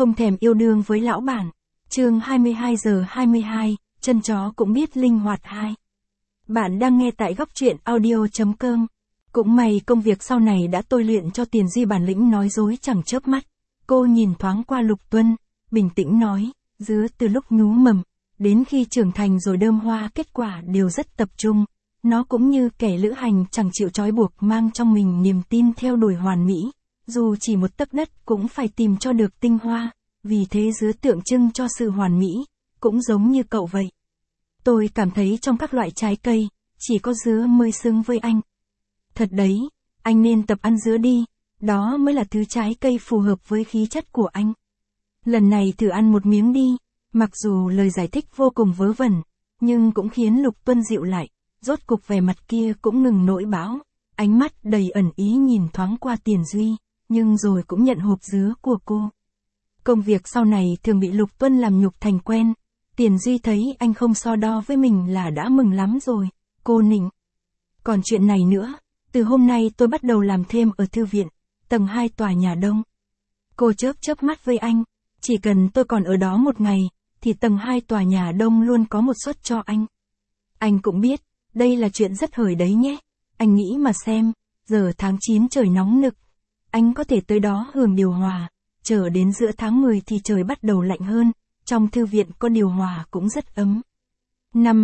không thèm yêu đương với lão bản. Chương 22:22, chân chó cũng biết linh hoạt 2. Bạn đang nghe tại góc truyện audio.com. Cũng may công việc sau này đã tôi luyện cho Tiền Duy bản lĩnh nói dối chẳng chớp mắt. Cô nhìn thoáng qua Lục Tuân, bình tĩnh nói, dứa từ lúc nhú mầm, đến khi trưởng thành rồi đơm hoa kết quả đều rất tập trung. Nó cũng như kẻ lữ hành chẳng chịu trói buộc mang trong mình niềm tin theo đuổi hoàn mỹ. Dù chỉ một tấc đất cũng phải tìm cho được tinh hoa, vì thế dứa tượng trưng cho sự hoàn mỹ, cũng giống như cậu vậy. Tôi cảm thấy trong các loại trái cây, chỉ có dứa mới xứng với anh. Thật đấy, anh nên tập ăn dứa đi, đó mới là thứ trái cây phù hợp với khí chất của anh. Lần này thử ăn một miếng đi, mặc dù lời giải thích vô cùng vớ vẩn, nhưng cũng khiến Lục Tuân dịu lại, rốt cục vẻ mặt kia cũng ngừng nỗi bão, ánh mắt đầy ẩn ý nhìn thoáng qua Tiền Duy, nhưng rồi cũng nhận hộp dứa của cô. Công việc sau này thường bị Lục Tuân làm nhục thành quen, Tiền Duy thấy anh không so đo với mình là đã mừng lắm rồi, cô nịnh. Còn chuyện này nữa, từ hôm nay tôi bắt đầu làm thêm ở thư viện, tầng 2 tòa nhà đông. Cô chớp mắt với anh, chỉ cần tôi còn ở đó một ngày, thì tầng 2 tòa nhà đông luôn có một suất cho anh. Anh cũng biết, đây là chuyện rất hời đấy nhé, anh nghĩ mà xem, giờ tháng 9 trời nóng nực, anh có thể tới đó hưởng điều hòa, chờ đến giữa tháng 10 thì trời bắt đầu lạnh hơn, trong thư viện có điều hòa cũng rất ấm. Năm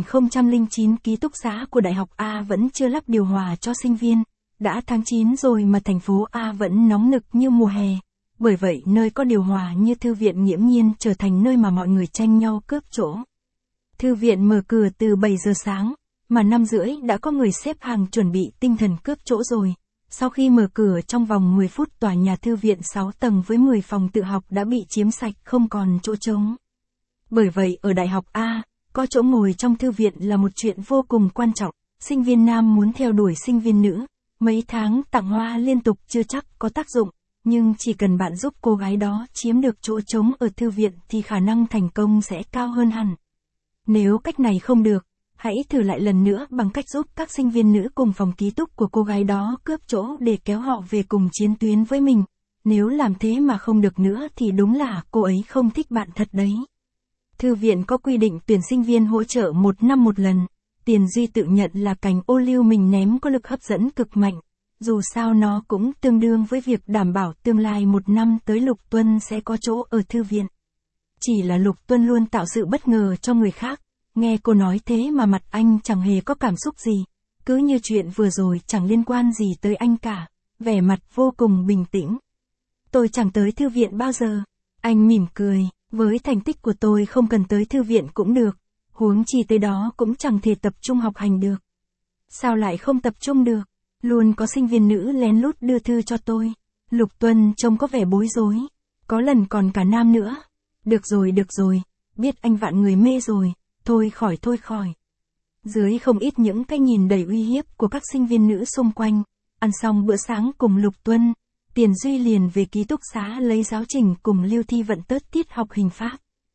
2009 ký túc xá của Đại học A vẫn chưa lắp điều hòa cho sinh viên, đã tháng 9 rồi mà thành phố A vẫn nóng nực như mùa hè, bởi vậy nơi có điều hòa như thư viện nghiễm nhiên trở thành nơi mà mọi người tranh nhau cướp chỗ. Thư viện mở cửa từ 7 giờ sáng, mà 5 rưỡi đã có người xếp hàng chuẩn bị tinh thần cướp chỗ rồi. Sau khi mở cửa trong vòng 10 phút tòa nhà thư viện 6 tầng với 10 phòng tự học đã bị chiếm sạch không còn chỗ trống. Bởi vậy ở Đại học A, có chỗ ngồi trong thư viện là một chuyện vô cùng quan trọng, sinh viên nam muốn theo đuổi sinh viên nữ, mấy tháng tặng hoa liên tục chưa chắc có tác dụng, nhưng chỉ cần bạn giúp cô gái đó chiếm được chỗ trống ở thư viện thì khả năng thành công sẽ cao hơn hẳn. Nếu cách này không được, hãy thử lại lần nữa bằng cách giúp các sinh viên nữ cùng phòng ký túc của cô gái đó cướp chỗ để kéo họ về cùng chiến tuyến với mình. Nếu làm thế mà không được nữa thì đúng là cô ấy không thích bạn thật đấy. Thư viện có quy định tuyển sinh viên hỗ trợ 1 năm một lần. Tiền Duy tự nhận là cành ô liu mình ném có lực hấp dẫn cực mạnh. Dù sao nó cũng tương đương với việc đảm bảo tương lai 1 năm tới Lục Tuân sẽ có chỗ ở thư viện. Chỉ là Lục Tuân luôn tạo sự bất ngờ cho người khác. Nghe cô nói thế mà mặt anh chẳng hề có cảm xúc gì. Cứ như chuyện vừa rồi chẳng liên quan gì tới anh cả. Vẻ mặt vô cùng bình tĩnh. Tôi chẳng tới thư viện bao giờ. Anh mỉm cười. Với thành tích của tôi không cần tới thư viện cũng được. Huống chi tới đó cũng chẳng thể tập trung học hành được. Sao lại không tập trung được? Luôn có sinh viên nữ lén lút đưa thư cho tôi. Lục Tuân trông có vẻ bối rối. Có lần còn cả nam nữa. Được rồi. Biết anh vạn người mê rồi. Thôi khỏi. Dưới không ít những cái nhìn đầy uy hiếp của các sinh viên nữ xung quanh. Ăn xong bữa sáng cùng Lục Tuân, Tiền Duy liền về ký túc xá lấy giáo trình cùng Lưu Thi Vận tớt tiết học hình pháp.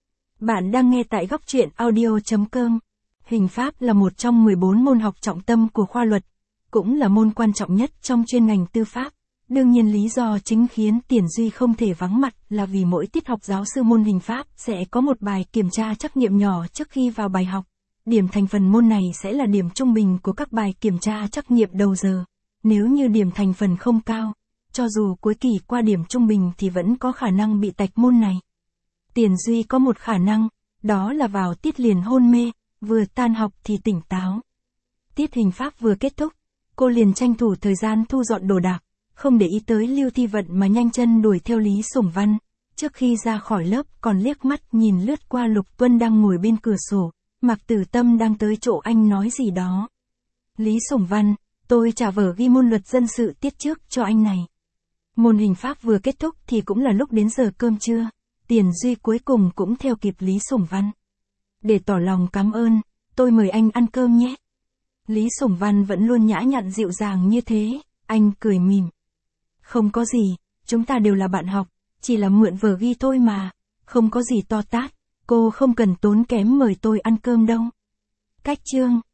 Bạn đang nghe tại góc truyện audio.com. Hình pháp là một trong 14 môn học trọng tâm của khoa luật, cũng là môn quan trọng nhất trong chuyên ngành tư pháp. Đương nhiên lý do chính khiến Tiền Duy không thể vắng mặt là vì mỗi tiết học giáo sư môn hình pháp sẽ có một bài kiểm tra trắc nghiệm nhỏ trước khi vào bài học. Điểm thành phần môn này sẽ là điểm trung bình của các bài kiểm tra trắc nghiệm đầu giờ. Nếu như điểm thành phần không cao, cho dù cuối kỳ qua điểm trung bình thì vẫn có khả năng bị tạch môn này. Tiền Duy có một khả năng, đó là vào tiết liền hôn mê, vừa tan học thì tỉnh táo. Tiết hình pháp vừa kết thúc, cô liền tranh thủ thời gian thu dọn đồ đạc, không để ý tới Lưu Thi Vận mà nhanh chân đuổi theo Lý Sủng Văn. Trước khi ra khỏi lớp còn liếc mắt nhìn lướt qua Lục Tuân đang ngồi bên cửa sổ, Mạc Tử Tâm đang tới chỗ anh nói gì đó. Lý Sủng Văn, tôi trả vở ghi môn luật dân sự tiết trước cho anh này. Môn hình pháp vừa kết thúc thì cũng là lúc đến giờ cơm trưa. Tiền Duy cuối cùng cũng theo kịp Lý Sủng Văn. Để tỏ lòng cảm ơn, tôi mời anh ăn cơm nhé. Lý Sủng Văn vẫn luôn nhã nhặn dịu dàng như thế, anh cười mỉm. Không có gì, chúng ta đều là bạn học, chỉ là mượn vở ghi thôi mà, không có gì to tát, cô không cần tốn kém mời tôi ăn cơm đâu. Cách chương